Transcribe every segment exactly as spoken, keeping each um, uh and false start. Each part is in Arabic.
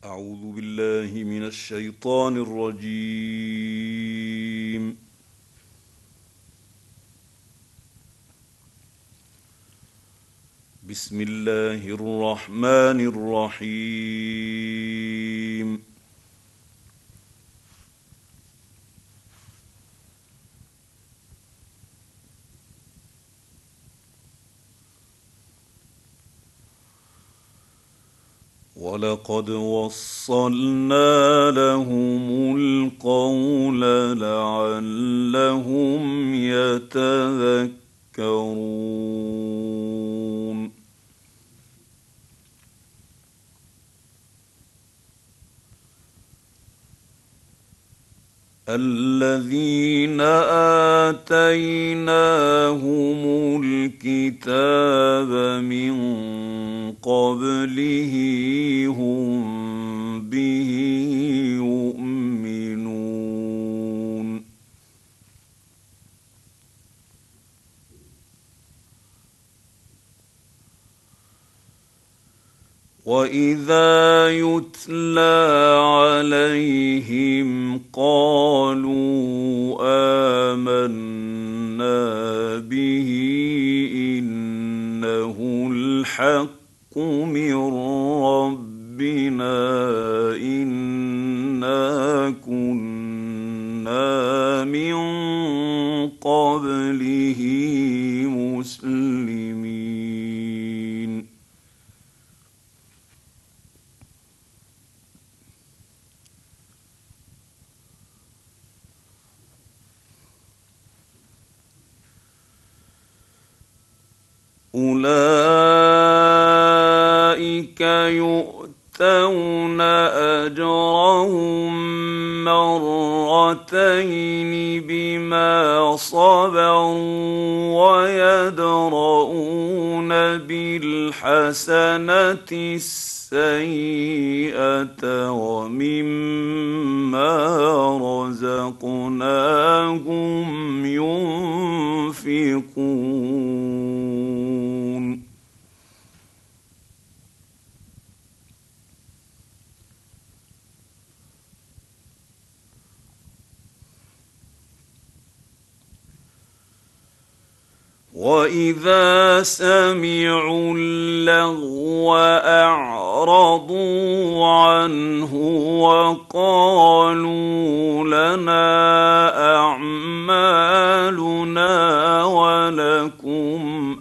أعوذ بالله من الشيطان الرجيم. بسم الله الرحمن الرحيم. ولقد وصلنا لهم القول لعلهم يتذكرون. الذين آتيناهم الكتاب من قبله هم به يؤمنون. وإذا يتلى عليهم قالوا آمنا به إنه الحق من ربنا إنا كنا من قبله مسلمين. أولئك يؤتون أجرهم مرتين بما صبروا ويدرؤون بالحسنة السيئة ومما رزقناهم ينفقون. وإذا سمعوا اللغو أعرضوا عنه وقالوا لنا أعمالنا ولكم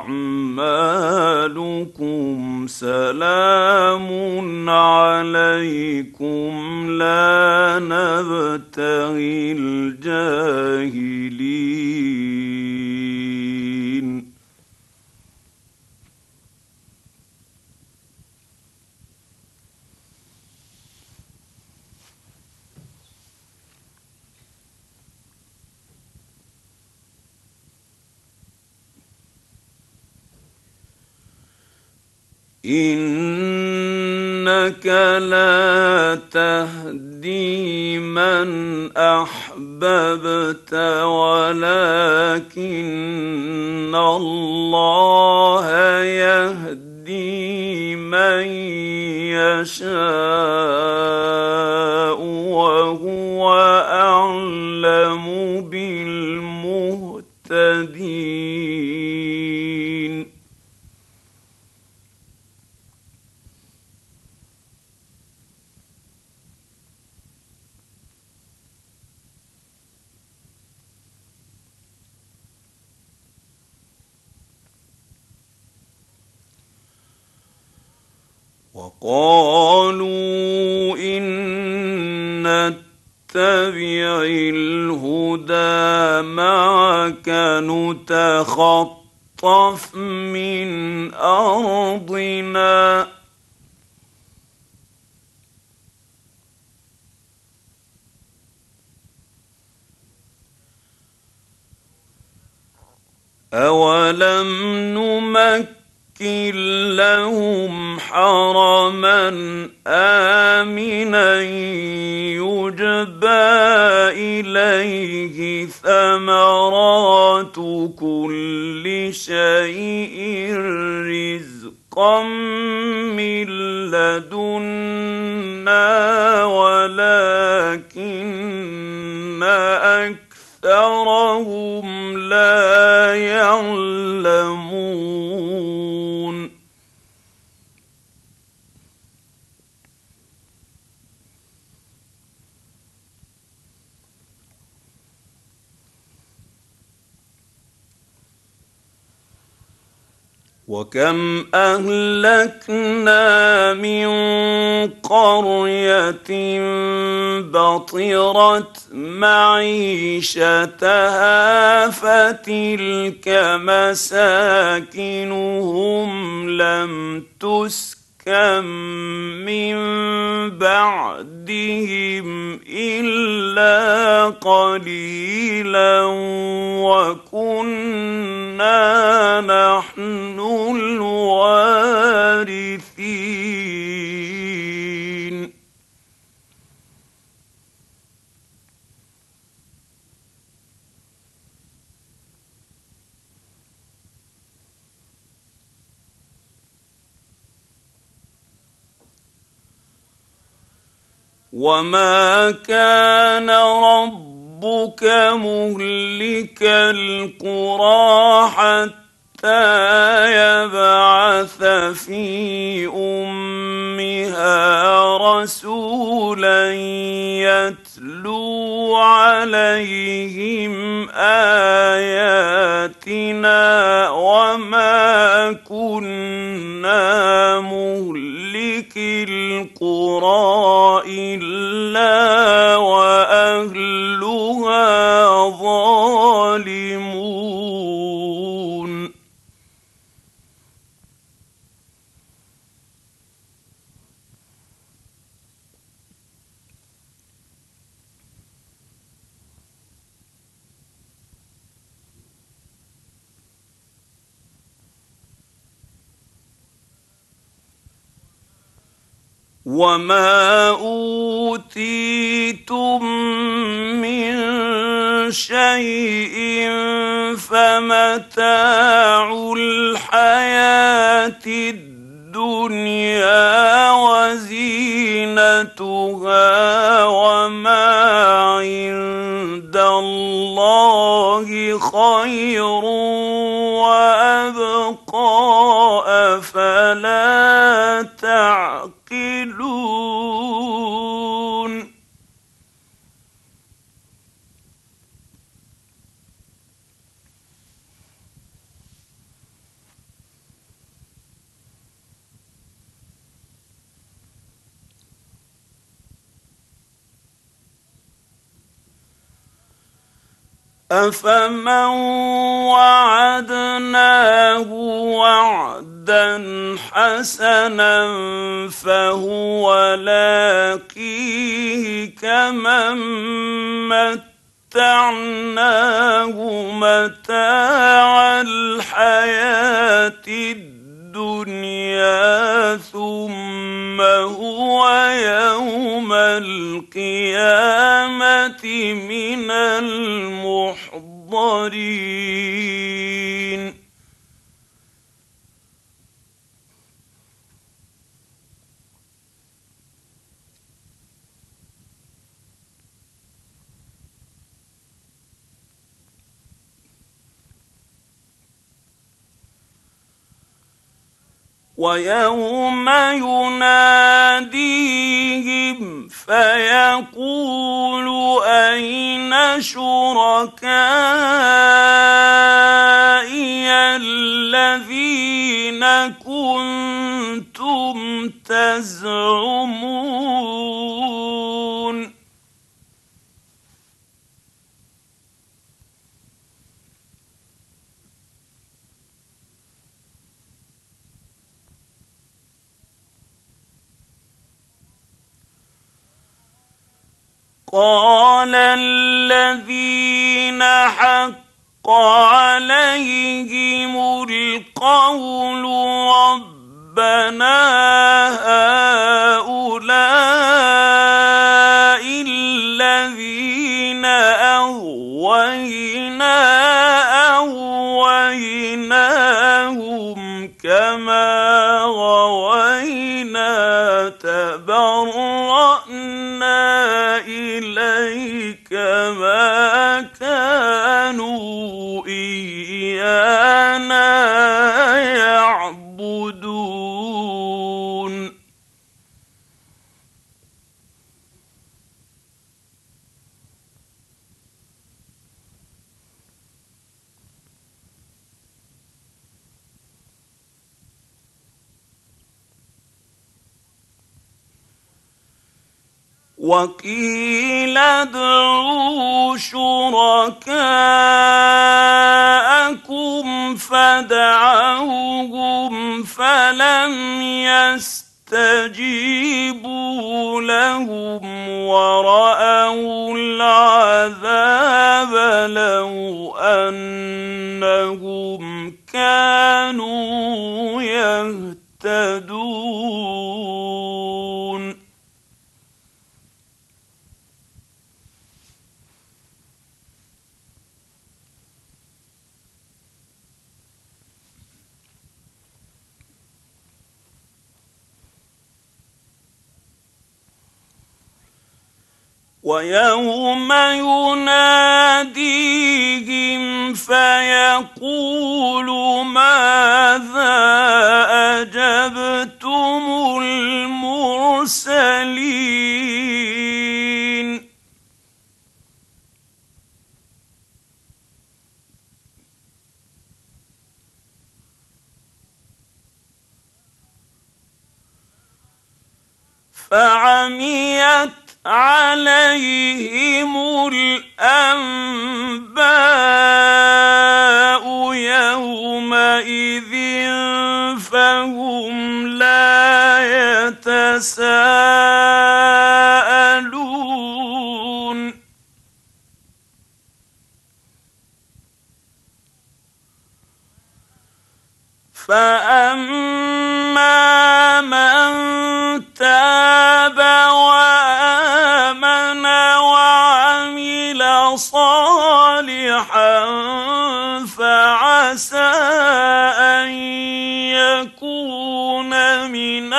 أعمالكم سلام عليكم لا نبتغي الجاهلين. إنك لا تهدي من أحببت ولكن الله يهدي من يشاء وهو أعلم بالمهتدين. وقالوا إن نتبع الهدى معك نتخطف من أرضنا أولم نمكن لهم حرما آمنا يجبى إليه ثمرات كل شيء رزقا من لدنا ولكن أكثرهم لا يعلمون. وكم أهلكنا من قرية بطرت معيشتها فتلك مساكنهم لم تسكن من بعدهم إلا قليلا وكنا نحن الوارثين. وما كان ربك مهلك القرى حتى يبعث في أمها رسولا يتلو عليهم آياتنا وما كنا مهلك القرى إلا وأهلها ظالمون. وما أوتيتم من شيء فمتاع الحياة الدنيا وزينتها وما عند الله خير وأبقى أفلا تعقلون. أفمن وعدناه وعدا حسنا فهو لاقيه كمن متعناه متاع الحياة الدنيا ثم هو يوم القيامة من المحضرين. ويوم يناديهم فيقول أين شركائي الذين كنتم تزعمون. قال الذين حق عليهم القول ربنا هؤلاء الذين أغوينا أغويناهم كما غوينا أَبْرَأْنَا إِلَيْكَ مَا كَانُوا إِيَّانَا يَعْبُدُونَ وَقِيلَ ادْعُوا شُرَكَاءَكُمْ فَدَعَوْهُمْ فَلَمْ يَسْتَجِيبُوا لَهُمْ وَرَأَوُا الْعَذَابَ لَوْ أَنَّهُمْ كَانُوا يَهْتَدُونَ وَيَوْمَ يُنَادِيهِمْ فَيَقُولُ مَاذَا أَجَبْتُمُ الْمُرْسَلِينَ فَعَمِيَتْ عَلَيْهِمُ الْأَنبَاءُ يَوْمَئِذٍ فَهُمْ لَا يَتَسَاءَلُونَ فَأَمَّا مَن تَابَ وَآمَنَ وَعَمِلَ صَالِحًا فَعَسَىٰ أَن يَكُونَ مِنَ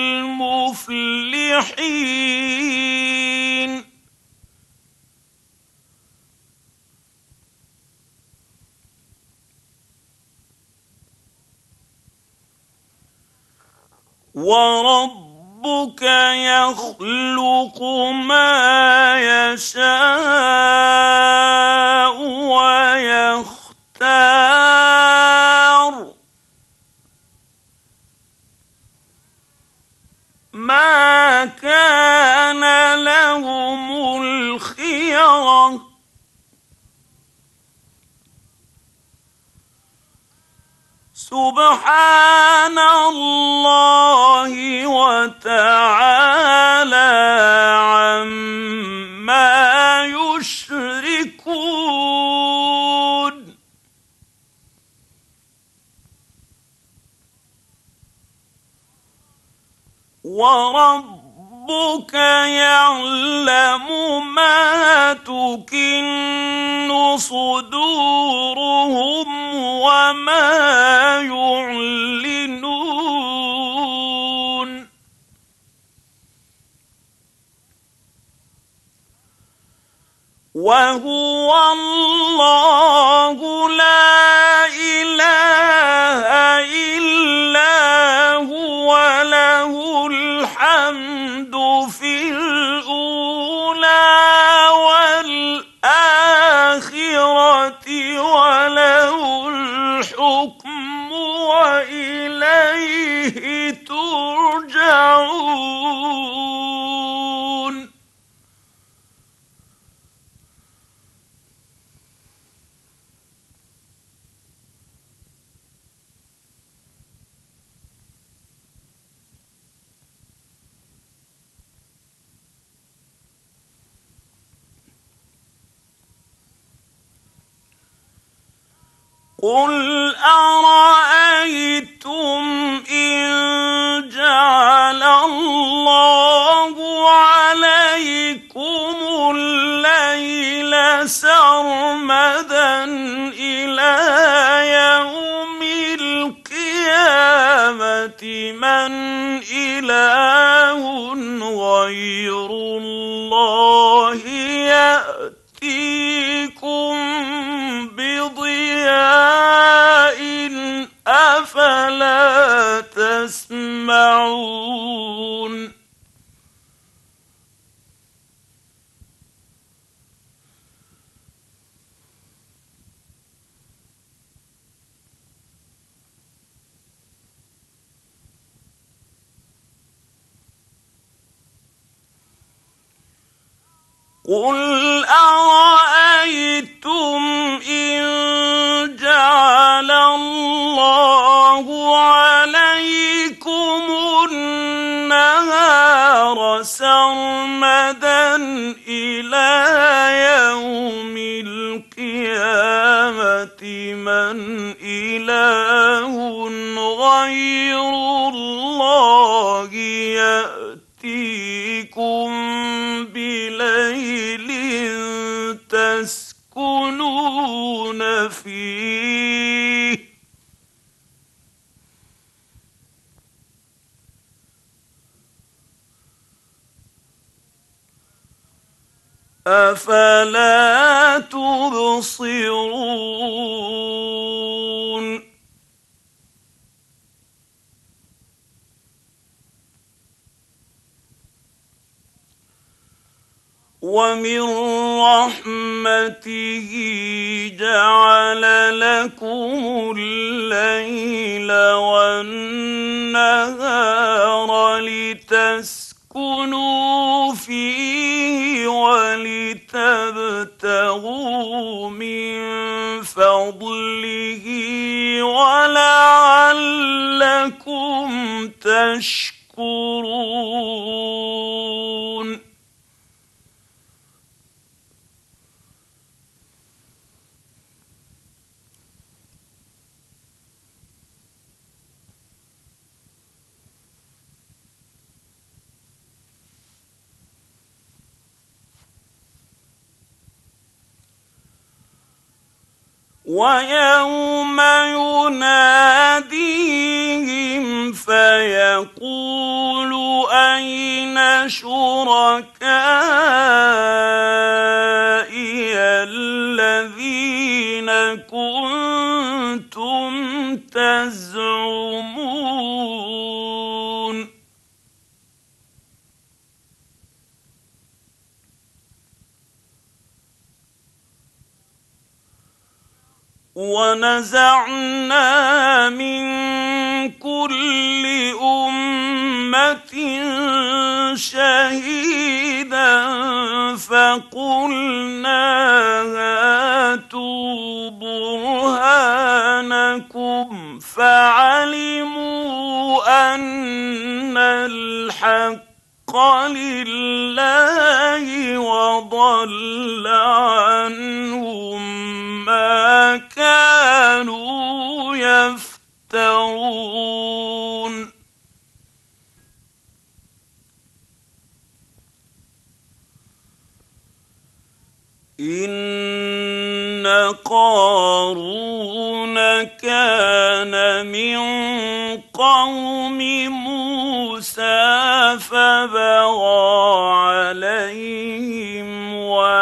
الْمُفْلِحِينَ وَرَبُّكَ يَخْلُقُ مَا يَشَاءُ وَيَخْتَارُ مَا كَانَ لَهُمُ الْخِيَرَةُ سُبْحَانَ اللَّهِ وَتَعَالَىٰ عَمَّا يُشْرِكُونَ وَرَبُّكَ يَعْلَمُ مَا تُكِنُّ صُدُورُهُمْ وَمَا يُعْلِنُونَ وَهُوَ اللَّهُ لَا إِلَٰهَ إِلَّا هُوَ لَهُ الْحَمْدُ فِي الْأُولَىٰ وَالْآخِرَةِ وَلَهُ الْحُكْمُ وَإِلَيْهِ تُرْجَعُونَ قُلْ أَرَأَيْتُمْ إِن جَعَلَ اللَّهُ عَلَيْكُمُ اللَّيْلَ سَرْمَدًا إِلَىٰ يَوْمِ الْقِيَامَةِ مَنْ إِلَٰهٌ يرجعون قل أرأيتم إن جعل الله عليكم النهار سرمدا إلى يوم القيامة من إله غير الله يأتيكم بليل تسكنون فيه أفلا تبصرون ومن رحمته جعل لكم الليل والنهار لتسكنوا فيه ولتبتغوا من فضله ولعلكم تشكرون ويوم يناديهم فيقول أين شركائي الذين كنتم تزعمون ونزعنا من كل أمة شهيدا فقلنا هاتوا برهانكم فعلموا أن الحق لله وضل عنهم ما كانوا يفترون إن قارون كان من قوم موسى فبغى عليهم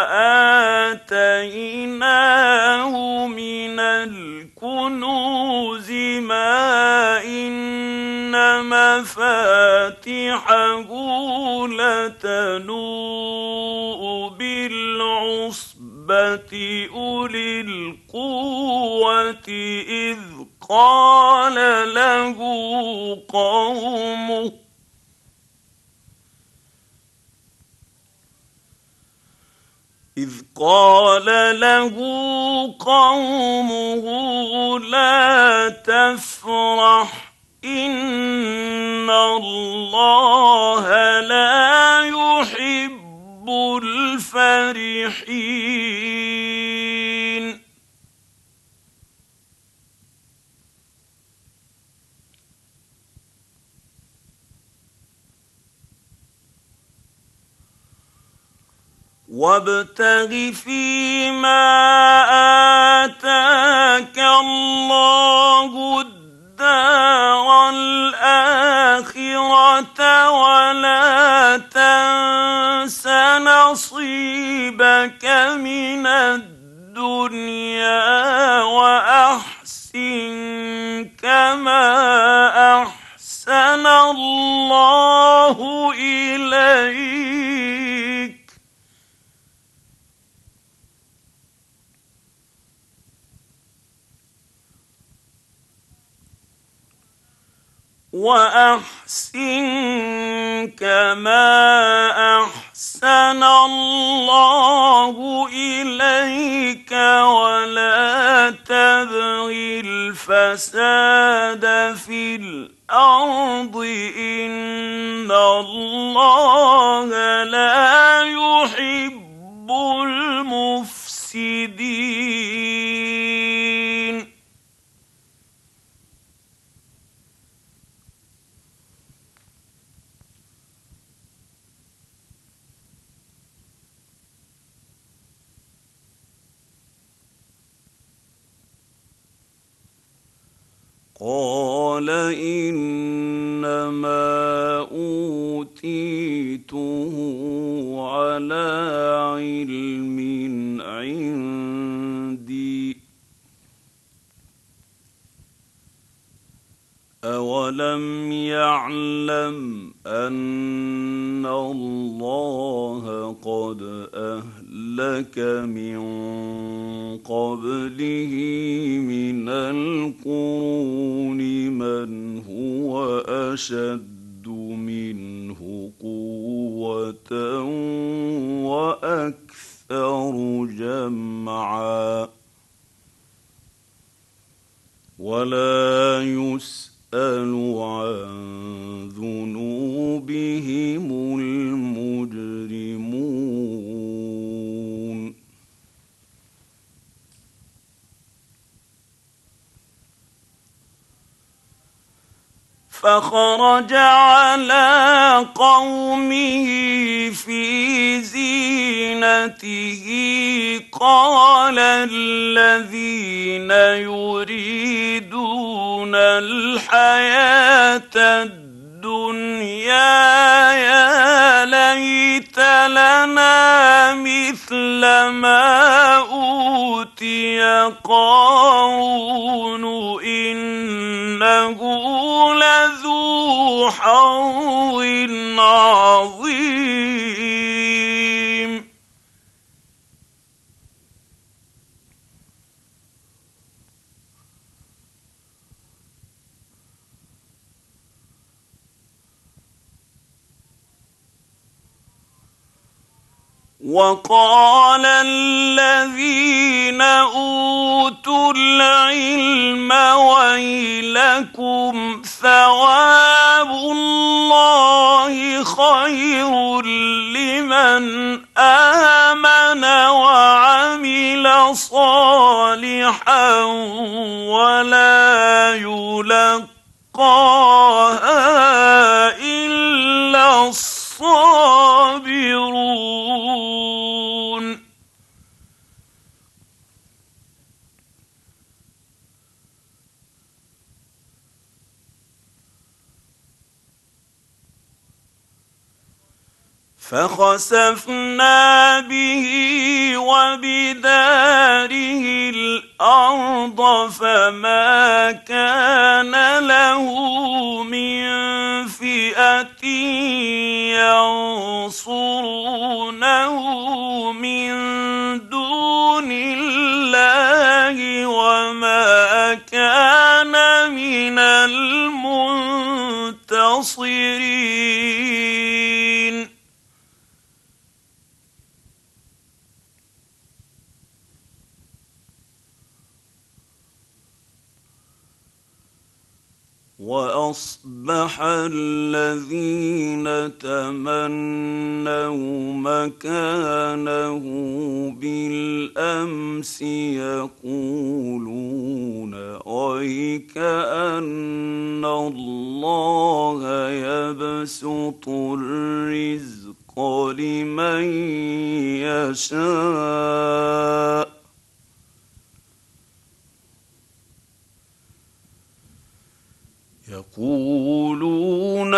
وآتيناه من الكنوز ما إن مفاتحه لتنوء بالعصبة أولي القوة إذ قال له قومه إذ قال له قومه لا تفرح إن الله لا يحب الفرحين وابتغ فيما آتاك الله الدار الآخرة ولا تنس نصيبك من الدنيا وأحسن كما أحسن الله إليك وأحسن كما أحسن الله إليك ولا تبغ الفساد في الأرض إن الله لا يحب المفسدين قال إنما أوتيته على علم عندي أولم يعلم أن الله قد أهلك من قبله من القرون من هو أشد منه قوة وأكثر جمعا ولا يسأل عن ذنوبهم المجرمون فخرج على قومه في زينته قال الذين يريدون الحياة الدنيا يا ليت لنا مثل ما أوتي قارون إنه لذو حظ عظيم وقال الذين أوتوا العلم ويلكم ثواب الله خير لمن آمن وعمل صالحا ولا يلقاها إلا الصابرون فخسفنا به وبداره الأرض فما كان له من فئة ينصرونه من دون الله وما كان من المنتصرين وأصبح الذين تمنوا مكانه بالأمس يقولون ويكأن الله يبسط الرزق لمن يشاء يقولون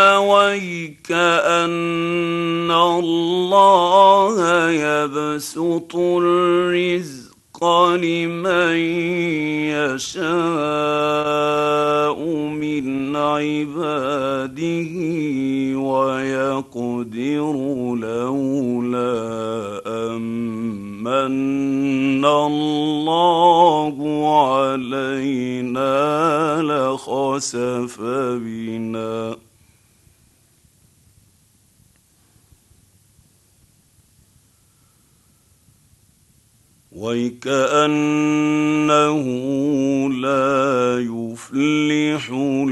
ويكأن الله يبسط الرزق لمن يشاء من عن عباده ويقدر لولا أمن الله علينا لخسف بنا وكأنه لا يفلح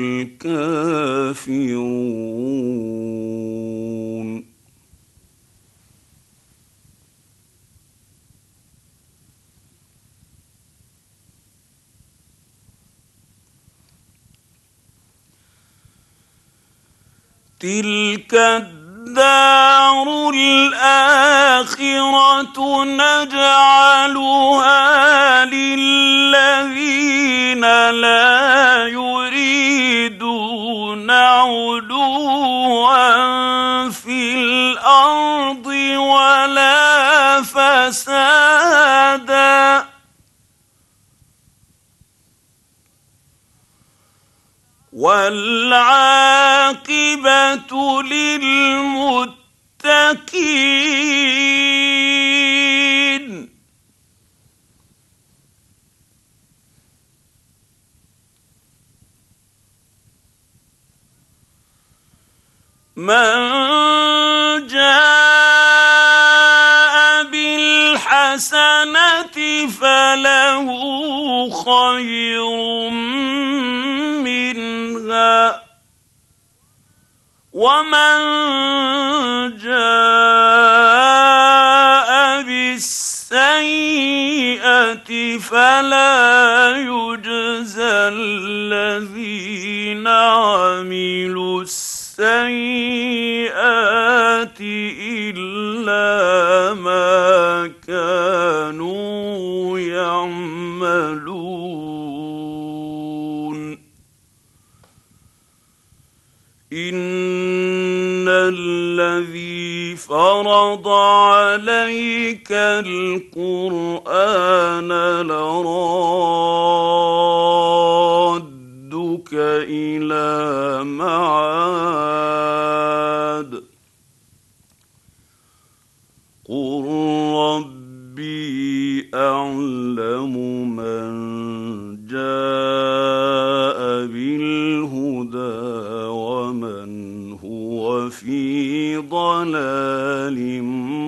الكافرون. تلك الدار الآخرة نجعلها للذين لا يريدون علوا في الأرض ولا فسادا والعاقبة للمتقين. من جاء بالحسنة فله خير منها ومن جاء بالسيئة فلا يجزى الذين عملوا السيئات إلا ما كانوا يعملون. إن الذي فرض عليك القرآن لرادك إلى معاد قل ربي أعلم من جاء بالهدى ومن هو في ضلال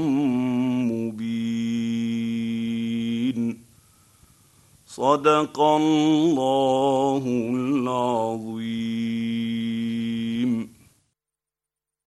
مبين. صدق الله العظيم.